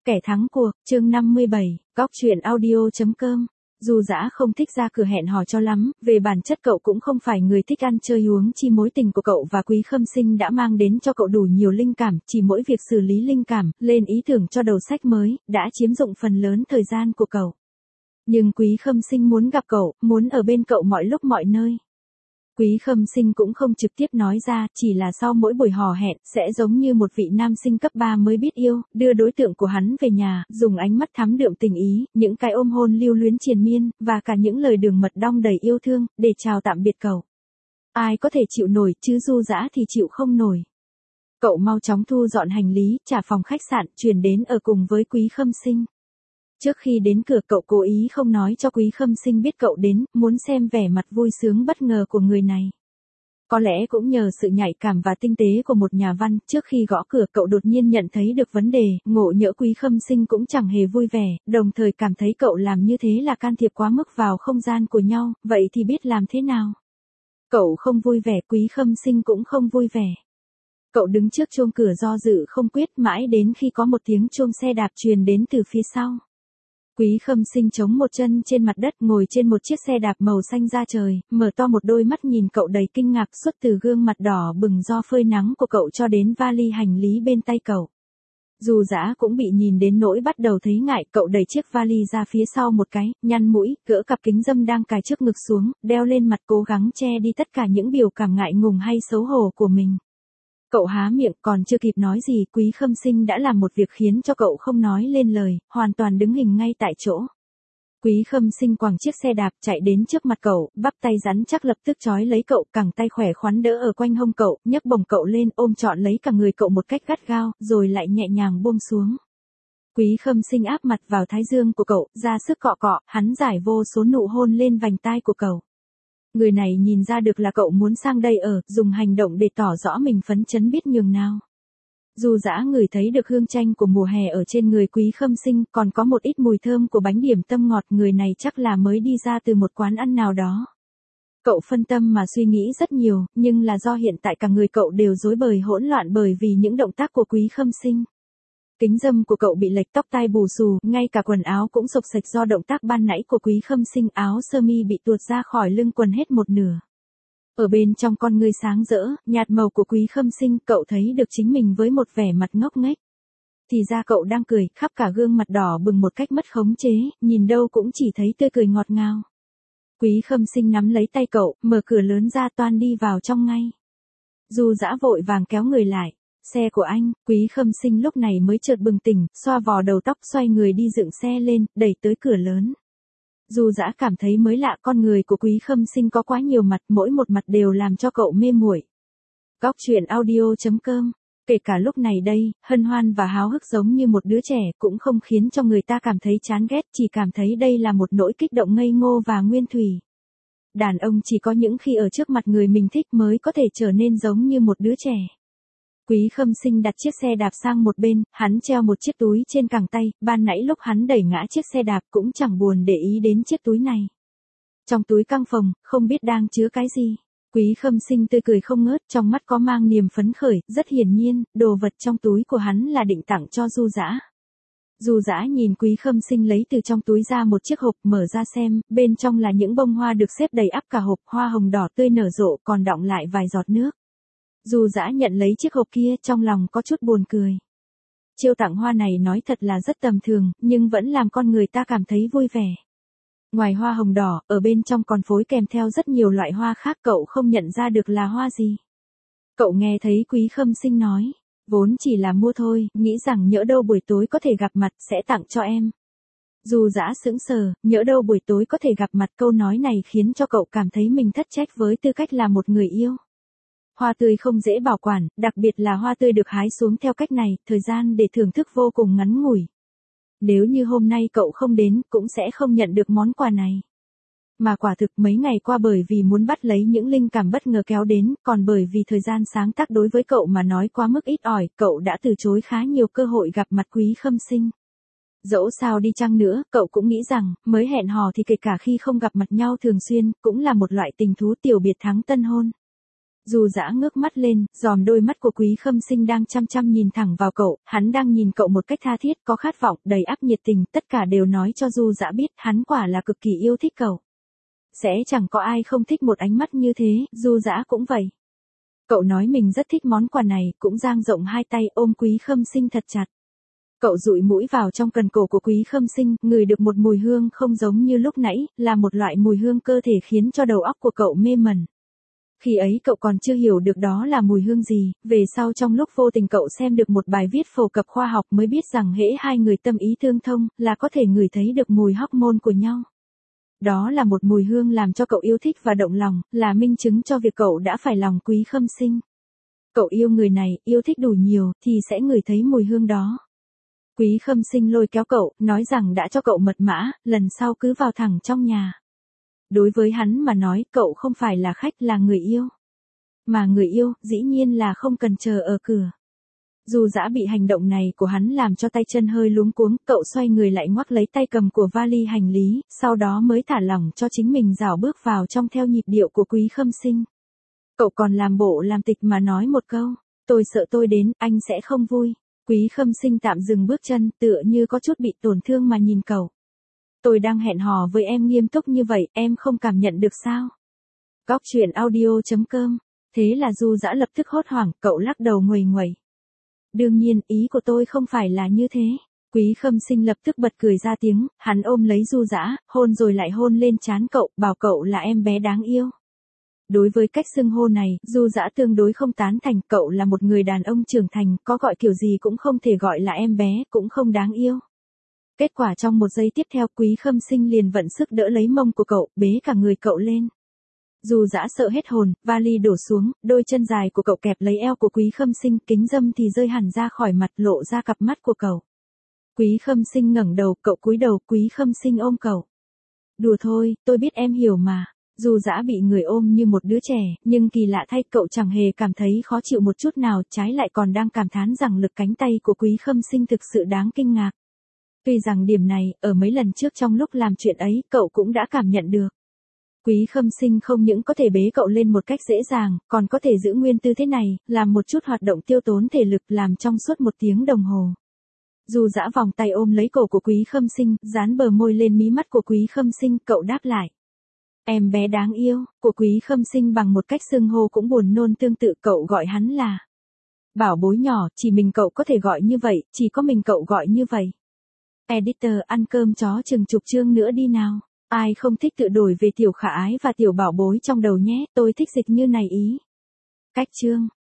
Kẻ thắng cuộc, chương 57, góc truyện audio.com. Dù Dã không thích ra cửa hẹn hò cho lắm, về bản chất cậu cũng không phải người thích ăn chơi huống chi mối tình của cậu và Quý Khâm Sinh đã mang đến cho cậu đủ nhiều linh cảm, chỉ mỗi việc xử lý linh cảm, lên ý tưởng cho đầu sách mới, đã chiếm dụng phần lớn thời gian của cậu. Nhưng Quý Khâm Sinh muốn gặp cậu, muốn ở bên cậu mọi lúc mọi nơi. Quý Khâm Sinh cũng không trực tiếp nói ra, chỉ là sau mỗi buổi hò hẹn, sẽ giống như một vị nam sinh cấp 3 mới biết yêu, đưa đối tượng của hắn về nhà, dùng ánh mắt thắm đượm tình ý, những cái ôm hôn lưu luyến triền miên, và cả những lời đường mật đong đầy yêu thương, để chào tạm biệt cậu. Ai có thể chịu nổi, chứ Du Dã thì chịu không nổi. Cậu mau chóng thu dọn hành lý, trả phòng khách sạn, chuyển đến ở cùng với Quý Khâm Sinh. Trước khi đến cửa cậu cố ý không nói cho Quý Khâm Sinh biết cậu đến, muốn xem vẻ mặt vui sướng bất ngờ của người này. Có lẽ cũng nhờ sự nhạy cảm và tinh tế của một nhà văn, trước khi gõ cửa cậu đột nhiên nhận thấy được vấn đề, ngộ nhỡ Quý Khâm Sinh cũng chẳng hề vui vẻ, đồng thời cảm thấy cậu làm như thế là can thiệp quá mức vào không gian của nhau, vậy thì biết làm thế nào? Cậu không vui vẻ, Quý Khâm Sinh cũng không vui vẻ. Cậu đứng trước chuông cửa do dự không quyết mãi đến khi có một tiếng chuông xe đạp truyền đến từ phía sau. Quý Khâm Sinh chống một chân trên mặt đất ngồi trên một chiếc xe đạp màu xanh da trời, mở to một đôi mắt nhìn cậu đầy kinh ngạc suốt từ gương mặt đỏ bừng do phơi nắng của cậu cho đến vali hành lý bên tay cậu. Dù Dã cũng bị nhìn đến nỗi bắt đầu thấy ngại, cậu đẩy chiếc vali ra phía sau một cái, nhăn mũi, gỡ cặp kính râm đang cài trước ngực xuống, đeo lên mặt cố gắng che đi tất cả những biểu cảm ngại ngùng hay xấu hổ của mình. Cậu há miệng còn chưa kịp nói gì, Quý Khâm Sinh đã làm một việc khiến cho cậu không nói lên lời, hoàn toàn đứng hình ngay tại chỗ. Quý Khâm Sinh quẳng chiếc xe đạp chạy đến trước mặt cậu, bắp tay rắn chắc lập tức trói lấy cậu, cẳng tay khỏe khoắn đỡ ở quanh hông cậu, nhấc bổng cậu lên ôm trọn lấy cả người cậu một cách gắt gao, rồi lại nhẹ nhàng buông xuống. Quý Khâm Sinh áp mặt vào thái dương của cậu, ra sức cọ cọ, hắn giải vô số nụ hôn lên vành tai của cậu. Người này nhìn ra được là cậu muốn sang đây ở, dùng hành động để tỏ rõ mình phấn chấn biết nhường nào. Dù Dã ngửi thấy được hương chanh của mùa hè ở trên người Quý Khâm Sinh, còn có một ít mùi thơm của bánh điểm tâm ngọt, người này chắc là mới đi ra từ một quán ăn nào đó. Cậu phân tâm mà suy nghĩ rất nhiều, nhưng là do hiện tại cả người cậu đều rối bời hỗn loạn bởi vì những động tác của Quý Khâm Sinh. Kính râm của cậu bị lệch, tóc tai bù xù, ngay cả quần áo cũng xộc xệch do động tác ban nãy của Quý Khâm Sinh, áo sơ mi bị tuột ra khỏi lưng quần hết một nửa. Ở bên trong con ngươi sáng rỡ, nhạt màu của Quý Khâm Sinh, cậu thấy được chính mình với một vẻ mặt ngốc nghếch. Thì ra cậu đang cười, khắp cả gương mặt đỏ bừng một cách mất khống chế, nhìn đâu cũng chỉ thấy tươi cười ngọt ngào. Quý Khâm Sinh nắm lấy tay cậu, mở cửa lớn ra toan đi vào trong ngay. Dù Dã vội vàng kéo người lại. Xe của anh, Quý Khâm Sinh lúc này mới chợt bừng tỉnh, xoa vò đầu tóc xoay người đi dựng xe lên, đẩy tới cửa lớn. Dù Dã cảm thấy mới lạ, con người của Quý Khâm Sinh có quá nhiều mặt, mỗi một mặt đều làm cho cậu mê muội. Góc truyện audio.com. Kể cả lúc này đây, hân hoan và háo hức giống như một đứa trẻ, cũng không khiến cho người ta cảm thấy chán ghét, chỉ cảm thấy đây là một nỗi kích động ngây ngô và nguyên thủy. Đàn ông chỉ có những khi ở trước mặt người mình thích mới có thể trở nên giống như một đứa trẻ. Quý Khâm Sinh đặt chiếc xe đạp sang một bên, hắn treo một chiếc túi trên cẳng tay, ban nãy lúc hắn đẩy ngã chiếc xe đạp cũng chẳng buồn để ý đến chiếc túi này. Trong túi căng phồng, không biết đang chứa cái gì. Quý Khâm Sinh tươi cười không ngớt, trong mắt có mang niềm phấn khởi, rất hiển nhiên, đồ vật trong túi của hắn là định tặng cho Du Dã. Du Dã nhìn Quý Khâm Sinh lấy từ trong túi ra một chiếc hộp, mở ra xem, bên trong là những bông hoa được xếp đầy ắp cả hộp, hoa hồng đỏ tươi nở rộ còn đọng lại vài giọt nước. Dù Dã nhận lấy chiếc hộp kia, trong lòng có chút buồn cười. Chiêu tặng hoa này nói thật là rất tầm thường, nhưng vẫn làm con người ta cảm thấy vui vẻ. Ngoài hoa hồng đỏ, ở bên trong còn phối kèm theo rất nhiều loại hoa khác, cậu không nhận ra được là hoa gì. Cậu nghe thấy Quý Khâm Sinh nói, vốn chỉ là mua thôi, nghĩ rằng nhỡ đâu buổi tối có thể gặp mặt, sẽ tặng cho em. Dù Dã sững sờ, nhỡ đâu buổi tối có thể gặp mặt, câu nói này khiến cho cậu cảm thấy mình thất trách với tư cách là một người yêu. Hoa tươi không dễ bảo quản, đặc biệt là hoa tươi được hái xuống theo cách này, thời gian để thưởng thức vô cùng ngắn ngủi. Nếu như hôm nay cậu không đến, cũng sẽ không nhận được món quà này. Mà quả thực mấy ngày qua bởi vì muốn bắt lấy những linh cảm bất ngờ kéo đến, còn bởi vì thời gian sáng tác đối với cậu mà nói quá mức ít ỏi, cậu đã từ chối khá nhiều cơ hội gặp mặt Quý Khâm Sinh. Dẫu sao đi chăng nữa, cậu cũng nghĩ rằng, mới hẹn hò thì kể cả khi không gặp mặt nhau thường xuyên, cũng là một loại tình thú tiểu biệt thắng tân hôn. Du Dã ngước mắt lên, dòm đôi mắt của Quý Khâm Sinh đang chăm chăm nhìn thẳng vào cậu, hắn đang nhìn cậu một cách tha thiết, có khát vọng, đầy áp nhiệt tình, tất cả đều nói cho Du Dã biết, hắn quả là cực kỳ yêu thích cậu. Sẽ chẳng có ai không thích một ánh mắt như thế, Du Dã cũng vậy. Cậu nói mình rất thích món quà này, cũng dang rộng hai tay ôm Quý Khâm Sinh thật chặt. Cậu dụi mũi vào trong cần cổ của Quý Khâm Sinh, ngửi được một mùi hương không giống như lúc nãy, là một loại mùi hương cơ thể khiến cho đầu óc của cậu mê mẩn. Khi ấy cậu còn chưa hiểu được đó là mùi hương gì, về sau trong lúc vô tình cậu xem được một bài viết phổ cập khoa học mới biết rằng hễ hai người tâm ý tương thông, là có thể ngửi thấy được mùi hormone của nhau. Đó là một mùi hương làm cho cậu yêu thích và động lòng, là minh chứng cho việc cậu đã phải lòng Quý Khâm Sinh. Cậu yêu người này, yêu thích đủ nhiều, thì sẽ ngửi thấy mùi hương đó. Quý Khâm Sinh lôi kéo cậu, nói rằng đã cho cậu mật mã, lần sau cứ vào thẳng trong nhà. Đối với hắn mà nói, cậu không phải là khách, là người yêu. Mà người yêu, dĩ nhiên là không cần chờ ở cửa. Du Dã bị hành động này của hắn làm cho tay chân hơi luống cuống, cậu xoay người lại ngoắc lấy tay cầm của vali hành lý, sau đó mới thả lỏng cho chính mình rảo bước vào trong theo nhịp điệu của Quý Khâm Sinh. Cậu còn làm bộ làm tịch mà nói một câu, tôi sợ tôi đến, anh sẽ không vui. Quý Khâm Sinh tạm dừng bước chân, tựa như có chút bị tổn thương mà nhìn cậu. Tôi đang hẹn hò với em nghiêm túc như vậy, em không cảm nhận được sao? Góc truyện audio.com. Thế là Du Dã lập tức hốt hoảng, cậu lắc đầu nguầy nguẩy. Đương nhiên, ý của tôi không phải là như thế. Quý Khâm Sinh lập tức bật cười ra tiếng, hắn ôm lấy Du Dã, hôn rồi lại hôn lên trán cậu, bảo cậu là em bé đáng yêu. Đối với cách xưng hô này, Du Dã tương đối không tán thành, cậu là một người đàn ông trưởng thành, có gọi kiểu gì cũng không thể gọi là em bé, cũng không đáng yêu. Kết quả trong một giây tiếp theo, Quý Khâm Sinh liền vận sức đỡ lấy mông của cậu, bế cả người cậu lên. Du Dã sợ hết hồn, vali đổ xuống, đôi chân dài của cậu kẹp lấy eo của Quý Khâm Sinh, kính dâm thì rơi hẳn ra khỏi mặt, lộ ra cặp mắt của cậu. Quý Khâm Sinh ngẩng đầu, cậu cúi đầu, Quý Khâm Sinh ôm cậu. Đùa thôi, tôi biết em hiểu mà. Du Dã bị người ôm như một đứa trẻ, nhưng kỳ lạ thay cậu chẳng hề cảm thấy khó chịu một chút nào, trái lại còn đang cảm thán rằng lực cánh tay của Quý Khâm Sinh thực sự đáng kinh ngạc. Tuy rằng điểm này, ở mấy lần trước trong lúc làm chuyện ấy, cậu cũng đã cảm nhận được. Quý Khâm Sinh không những có thể bế cậu lên một cách dễ dàng, còn có thể giữ nguyên tư thế này, làm một chút hoạt động tiêu tốn thể lực làm trong suốt 1 tiếng đồng hồ. Du Dã vòng tay ôm lấy cổ của Quý Khâm Sinh, dán bờ môi lên mí mắt của Quý Khâm Sinh, cậu đáp lại. Em bé đáng yêu, của Quý Khâm Sinh bằng một cách xưng hô cũng buồn nôn tương tự, cậu gọi hắn là bảo bối nhỏ, chỉ mình cậu có thể gọi như vậy, chỉ có mình cậu gọi như vậy. Editor ăn cơm chó chừng chục chương nữa đi nào. Ai không thích tự đổi về tiểu khả ái và tiểu bảo bối trong đầu nhé, tôi thích dịch như này ý. Cách chương.